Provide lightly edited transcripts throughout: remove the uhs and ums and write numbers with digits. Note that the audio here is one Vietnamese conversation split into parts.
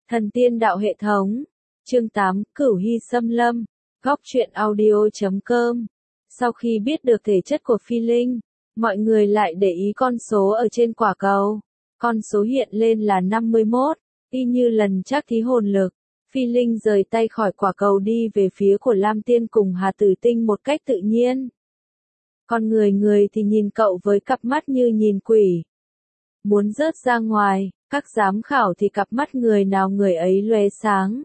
Thần tiên đạo hệ thống. Chương 8, Cửu Hy xâm lâm. Góc truyện audio.com. Sau khi biết được thể chất của Phi Linh, mọi người lại để ý con số ở trên quả cầu. Con số hiện lên là 51, y như lần trắc thí hồn lực. Phi Linh rời tay khỏi quả cầu đi về phía của Lam Tiên cùng Hà Tử Tinh một cách tự nhiên. Con người thì nhìn cậu với cặp mắt như nhìn quỷ. Muốn rớt ra ngoài, các giám khảo thì cặp mắt người nào người ấy lóe sáng.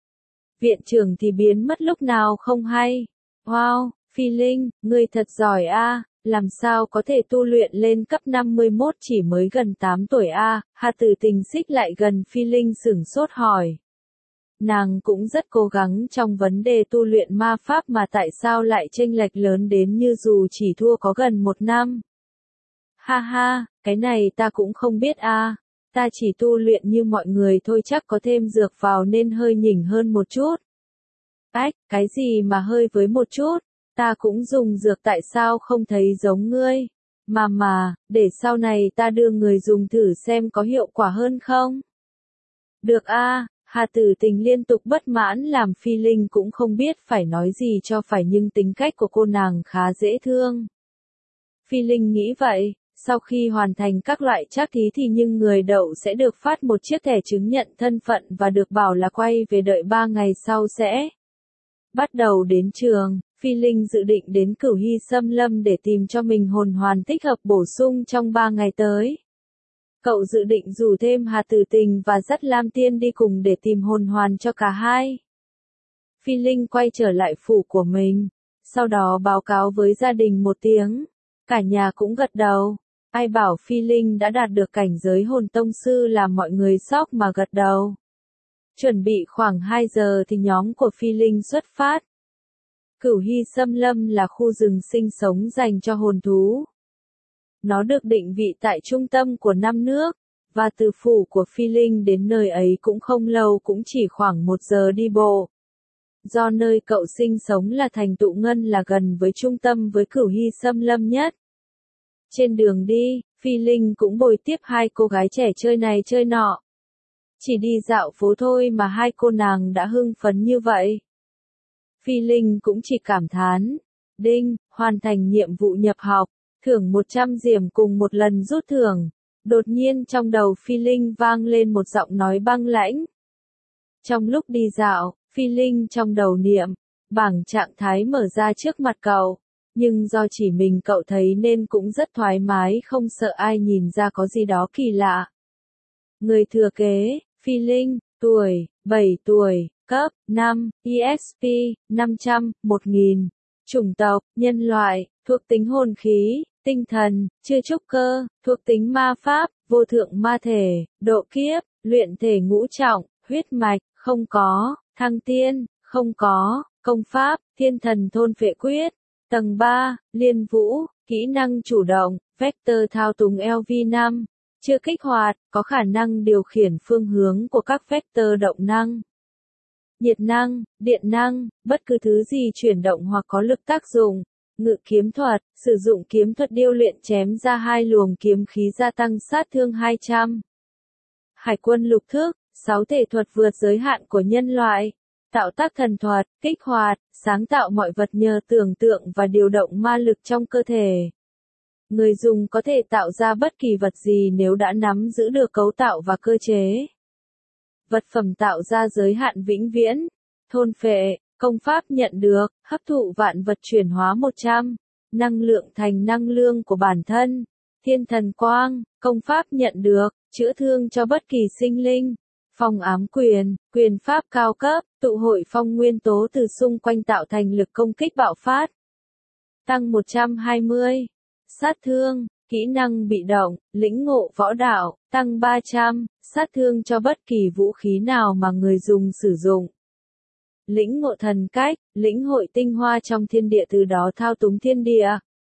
Viện trưởng thì biến mất lúc nào không hay. Wow, Phi Linh, ngươi thật giỏi a, làm sao có thể tu luyện lên cấp 51 chỉ mới gần 8 tuổi a? Hà Tử Tình xích lại gần Phi Linh sửng sốt hỏi. Nàng cũng rất cố gắng trong vấn đề tu luyện ma pháp mà tại sao lại chênh lệch lớn đến như dù chỉ thua có gần 1 năm. Ha ha, cái này ta cũng không biết a, ta chỉ tu luyện như mọi người thôi, chắc có thêm dược vào nên hơi nhỉnh hơn một chút. Ách, cái gì mà hơi với một chút, ta cũng dùng dược tại sao không thấy giống ngươi. Mà, để sau này ta đưa người dùng thử xem có hiệu quả hơn không. Được a. Hà Tử Tình liên tục bất mãn làm Phi Linh cũng không biết phải nói gì cho phải, nhưng tính cách của cô nàng khá dễ thương. Phi Linh nghĩ vậy, sau khi hoàn thành các loại trắc thí thì người đậu sẽ được phát một chiếc thẻ chứng nhận thân phận và được bảo là quay về đợi 3 ngày sau sẽ bắt đầu đến trường. Phi Linh dự định đến Cửu Hy xâm lâm để tìm cho mình hồn hoàn tích hợp bổ sung trong 3 ngày tới. Cậu dự định rủ thêm Hà Tử Tình và dắt Lam Tiên đi cùng để tìm hồn hoàn cho cả hai. Phi Linh quay trở lại phủ của mình, sau đó báo cáo với gia đình một tiếng. Cả nhà cũng gật đầu. Ai bảo Phi Linh đã đạt được cảnh giới hồn tông sư làm mọi người sốc mà gật đầu. Chuẩn bị khoảng 2 giờ thì nhóm của Phi Linh xuất phát. Cửu Hy xâm lâm là khu rừng sinh sống dành cho hồn thú. Nó được định vị tại trung tâm của 5 nước, và từ phủ của Phi Linh đến nơi ấy cũng không lâu, cũng chỉ khoảng 1 giờ đi bộ. Do nơi cậu sinh sống là thành Tụ Ngân là gần với trung tâm với Cửu Hy xâm lâm nhất. Trên đường đi, Phi Linh cũng bồi tiếp hai cô gái trẻ chơi này chơi nọ. Chỉ đi dạo phố thôi mà hai cô nàng đã hưng phấn như vậy. Phi Linh cũng chỉ cảm thán. Đinh, hoàn thành nhiệm vụ nhập học, thưởng 100 diềm cùng một lần rút thưởng. Đột nhiên trong đầu Phi Linh vang lên một giọng nói băng lãnh. Trong lúc đi dạo, Phi Linh trong đầu niệm, bảng trạng thái mở ra trước mặt cậu. Nhưng do chỉ mình cậu thấy nên cũng rất thoải mái, không sợ ai nhìn ra có gì đó kỳ lạ. Người thừa kế, Phi Linh, tuổi, 7 tuổi, cấp, 5, EXP, 500, 1000. Chủng tộc, nhân loại, thuộc tính hồn khí, tinh thần, chưa trúc cơ, thuộc tính ma pháp, vô thượng ma thể, độ kiếp, luyện thể ngũ trọng, huyết mạch, không có, thăng tiên, không có, công pháp, thiên thần thôn phệ quyết. Tầng 3, liên vũ, kỹ năng chủ động, vector thao túng LV5, chưa kích hoạt, có khả năng điều khiển phương hướng của các vector động năng. Nhiệt năng, điện năng, bất cứ thứ gì chuyển động hoặc có lực tác dụng. Ngự kiếm thuật, sử dụng kiếm thuật điêu luyện chém ra 2 luồng kiếm khí gia tăng sát thương 200. Hải quân lục thức, 6 thể thuật vượt giới hạn của nhân loại. Tạo tác thần thuật, kích hoạt, sáng tạo mọi vật nhờ tưởng tượng và điều động ma lực trong cơ thể. Người dùng có thể tạo ra bất kỳ vật gì nếu đã nắm giữ được cấu tạo và cơ chế. Vật phẩm tạo ra giới hạn vĩnh viễn. Thôn phệ, công pháp nhận được, hấp thụ vạn vật chuyển hóa 100. Năng lượng thành năng lượng của bản thân. Thiên thần quang, công pháp nhận được, chữa thương cho bất kỳ sinh linh. Phong ám quyền, quyền pháp cao cấp, tụ hội phong nguyên tố từ xung quanh tạo thành lực công kích bạo phát. Tăng 120. Sát thương, kỹ năng bị động, lĩnh ngộ võ đạo, tăng 300, sát thương cho bất kỳ vũ khí nào mà người dùng sử dụng. Lĩnh ngộ thần cách, lĩnh hội tinh hoa trong thiên địa từ đó thao túng thiên địa.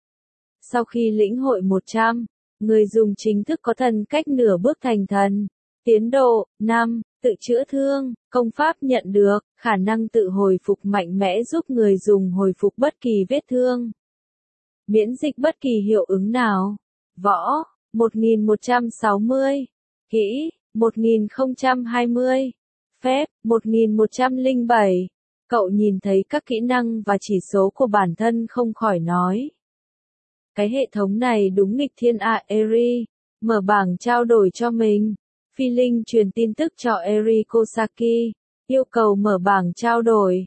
Sau khi lĩnh hội 100, người dùng chính thức có thần cách nửa bước thành thần. Tiến độ, 5, tự chữa thương, công pháp nhận được, khả năng tự hồi phục mạnh mẽ giúp người dùng hồi phục bất kỳ vết thương. Miễn dịch bất kỳ hiệu ứng nào. Võ, 1160. Kỹ, 1020. Phép, 1107. Cậu nhìn thấy các kỹ năng và chỉ số của bản thân không khỏi nói. Cái hệ thống này đúng nghịch thiên à Eri. Mở bảng trao đổi cho mình. Phi Linh truyền tin tức cho Eri Kosaki. Yêu cầu mở bảng trao đổi.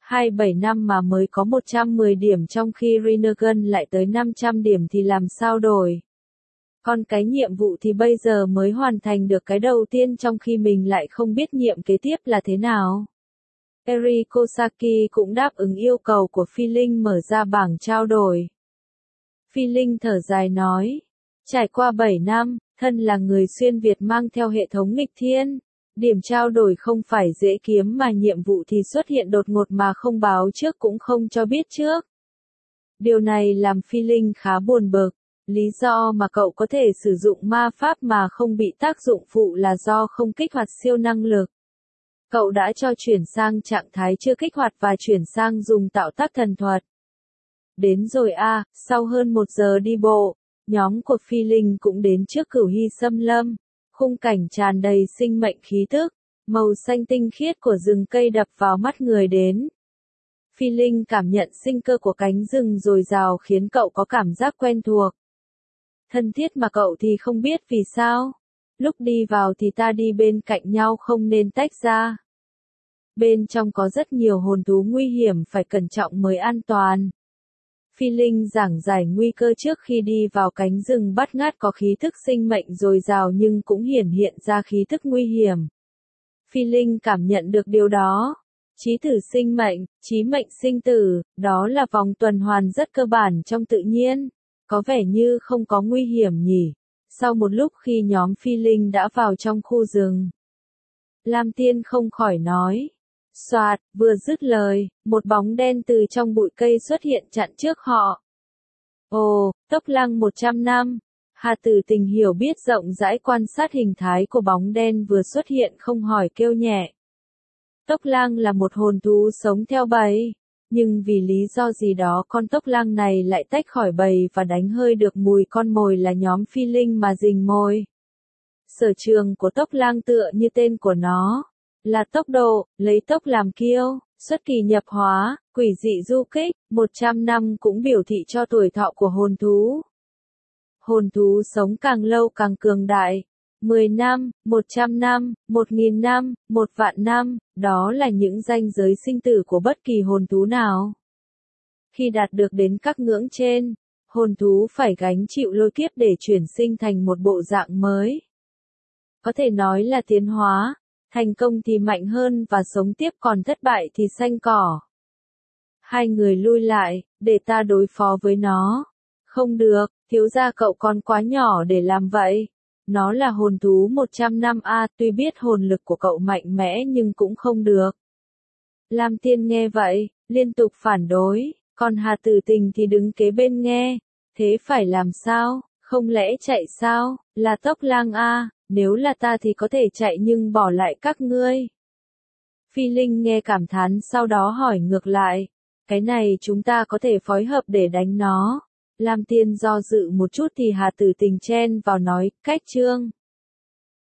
275 mà mới có 110 điểm trong khi Rinnegan lại tới 500 điểm thì làm sao đổi. Còn cái nhiệm vụ thì bây giờ mới hoàn thành được cái đầu tiên trong khi mình lại không biết nhiệm kế tiếp là thế nào. Eri Kosaki cũng đáp ứng yêu cầu của Phi Linh mở ra bảng trao đổi. Phi Linh thở dài nói. Trải qua 7 năm, thân là người xuyên Việt mang theo hệ thống nghịch thiên. Điểm trao đổi không phải dễ kiếm mà nhiệm vụ thì xuất hiện đột ngột mà không báo trước cũng không cho biết trước. Điều này làm Phi Linh khá buồn bực. Lý do mà cậu có thể sử dụng ma pháp mà không bị tác dụng phụ là do không kích hoạt siêu năng lực. Cậu đã cho chuyển sang trạng thái chưa kích hoạt và chuyển sang dùng tạo tác thần thuật. Đến rồi à, sau hơn 1 giờ đi bộ, nhóm của Phi Linh cũng đến trước Cửu Hy Xâm Lâm. Khung cảnh tràn đầy sinh mệnh khí tức, màu xanh tinh khiết của rừng cây đập vào mắt người đến. Phi Linh cảm nhận sinh cơ của cánh rừng dồi dào khiến cậu có cảm giác quen thuộc. Thân thiết mà cậu thì không biết vì sao. Lúc đi vào thì ta đi bên cạnh nhau không nên tách ra. Bên trong có rất nhiều hồn thú nguy hiểm phải cẩn trọng mới an toàn. Phi Linh giảng giải nguy cơ trước khi đi vào cánh rừng bát ngát có khí thức sinh mệnh dồi dào nhưng cũng hiển hiện ra khí thức nguy hiểm. Phi Linh cảm nhận được điều đó. Chí tử sinh mệnh, chí mệnh sinh tử, đó là vòng tuần hoàn rất cơ bản trong tự nhiên. Có vẻ như không có nguy hiểm nhỉ. Sau một lúc khi nhóm Phi Linh đã vào trong khu rừng, Lam Tiên không khỏi nói. Soạt, vừa dứt lời, một bóng đen từ trong bụi cây xuất hiện chặn trước họ. Ồ, Tốc Lăng 100 năm. Hà Tử Tình hiểu biết rộng rãi quan sát hình thái của bóng đen vừa xuất hiện không hỏi kêu nhẹ. Tốc Lang là một hồn thú sống theo bầy, nhưng vì lý do gì đó con Tốc Lang này lại tách khỏi bầy và đánh hơi được mùi con mồi là nhóm Phi Linh mà rình mồi. Sở trường của Tốc Lang tựa như tên của nó, là tốc độ, lấy tốc làm kiêu, xuất kỳ nhập hóa, quỷ dị du kích, 100 năm cũng biểu thị cho tuổi thọ của hồn thú. Hồn thú sống càng lâu càng cường đại. 10 năm, 100 năm, 1000 năm, 1.000.000 năm, đó là những ranh giới sinh tử của bất kỳ hồn thú nào. Khi đạt được đến các ngưỡng trên, hồn thú phải gánh chịu lôi kiếp để chuyển sinh thành một bộ dạng mới. Có thể nói là tiến hóa, thành công thì mạnh hơn và sống tiếp còn thất bại thì xanh cỏ. Hai người lui lại, để ta đối phó với nó. Không được, thiếu gia cậu còn quá nhỏ để làm vậy. Nó là hồn thú 100 năm a, tuy biết hồn lực của cậu mạnh mẽ nhưng cũng không được. Lam Tiên nghe vậy, liên tục phản đối, còn Hà Tử Tình thì đứng kế bên nghe. Thế phải làm sao, không lẽ chạy sao, là Tốc Lang a, nếu là ta thì có thể chạy nhưng bỏ lại các ngươi. Phi Linh nghe cảm thán sau đó hỏi ngược lại, cái này chúng ta có thể phối hợp để đánh nó. Lam Tiên do dự một chút thì Hà Tử Tình chen vào nói, cách chương.